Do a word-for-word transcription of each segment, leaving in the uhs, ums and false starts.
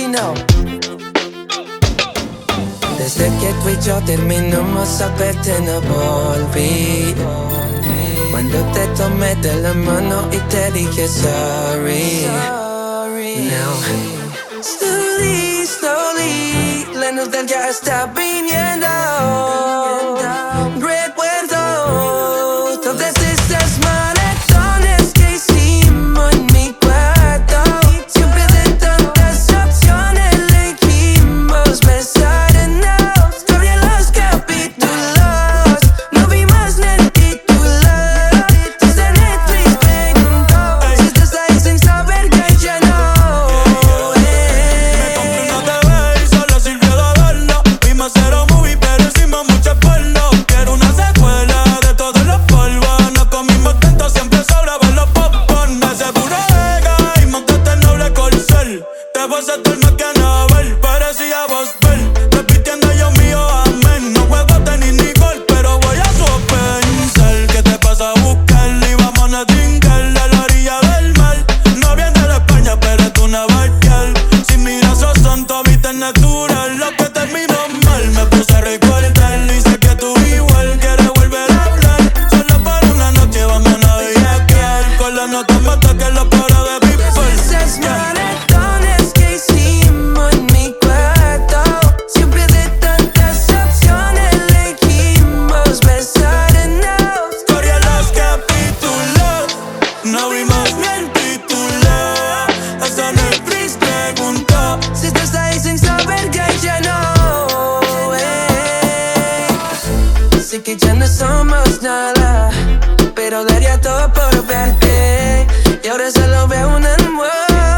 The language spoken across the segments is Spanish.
know. Desde que tú y yo terminamos a verte no volví. Cuando te tomé de la mano y te dije sorry. Now slowly, slowly, la nostalgia está viniendo. Recuerdo todas esas maratones que hicimos en mi cuarto. Siempre de tantas opciones elegimos besarnos. Corría los capítulos, no vi más ni el título. Desde Netflix preguntó si estás ahí sin saber que ya no. Cero movie, pero hicimos mucho esfuerzo. Quiero una secuela de todos los polvos. Nos comimos tanto, siempre sobraban los popcorn. De seguro Vega y montaste el noble corcel. Te voy a hacer más que Anabel, parecía vos ver. Repitiendo yo mío, amén. No juego tenis ni gol, pero voy a sospensar. ¿Qué te pasa a buscar? Y vamos a trincar a la orilla del mar. No viene de España, pero es una barquial. Si miras esos son tobitas natural. Lo que terminó me puse a recordar y sé que tú igual quieres volver a hablar. Solo por una noche vamos a navegar con la nota mata que la para de people. Esas maratones que hicimos en mi cuarto. Siempre de tantas opciones elegimos besarnos. Corría los capítulos, no vimos ni el título. Hasta Netflix preguntó si estás ahí sin saber que ya no. Sé que ya no somos nada, pero daría todo por verte. Y ahora solo veo una almohada.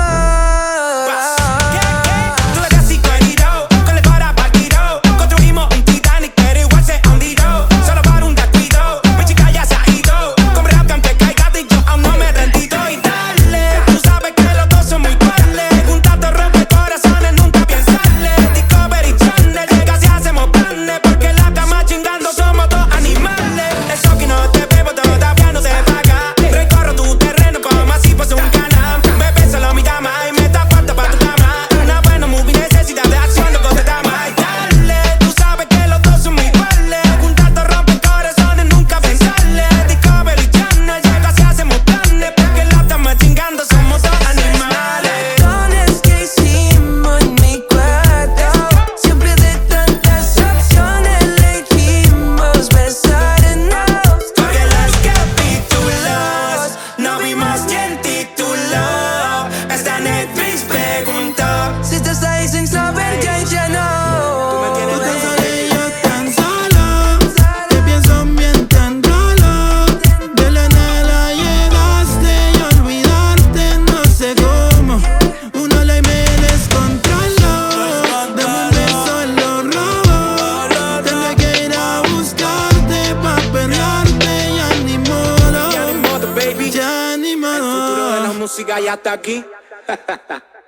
Tú eres así querido, con la cara partido. Construimos un Titanic, pero igual se hundió. Solo por un descuido, mi chica ya se ha ido. Compré que aunque caiga y yo aún no me he rendido. Y dale, tú sabes que los dos son muy cuales. Juntados rompe corazones, nunca pensarle. Discovery Channel, llega si hacemos planes. Porque la cama chingando somos dos animales. Eso que no te bebo todavía no se paga. Recorro tu terreno como así pues un canal. Bebé solo mi dama y me da falta pa' tu cama. Una buena movie necesita de acción, loco de dama. Y dale, tú sabes que los dos son muy iguales. Juntados rompe corazones, nunca pensarle. Discovery Channel, llega si hacemos planes. Porque la cama chingando somos dos animales. Maratones que hicimos en mi cuarto. Siempre de tantas opciones elegimos besarnos. Corría los capítulos, no vimos ni el título. Hasta Netflix preguntó Si estás ahí sin saber que ya no. me tienes tan sola y yo tan solo. Te pienso mientras enrolo. De la nada llegaste y olvidarte no sé cómo. Uno la y me descontroló. Dame un beso en los robos. Tendré que ir a buscarte pa' pelearte. Ya ni modo, Ya ni modo, baby. ya ni El futuro de la modo. música ya está aquí.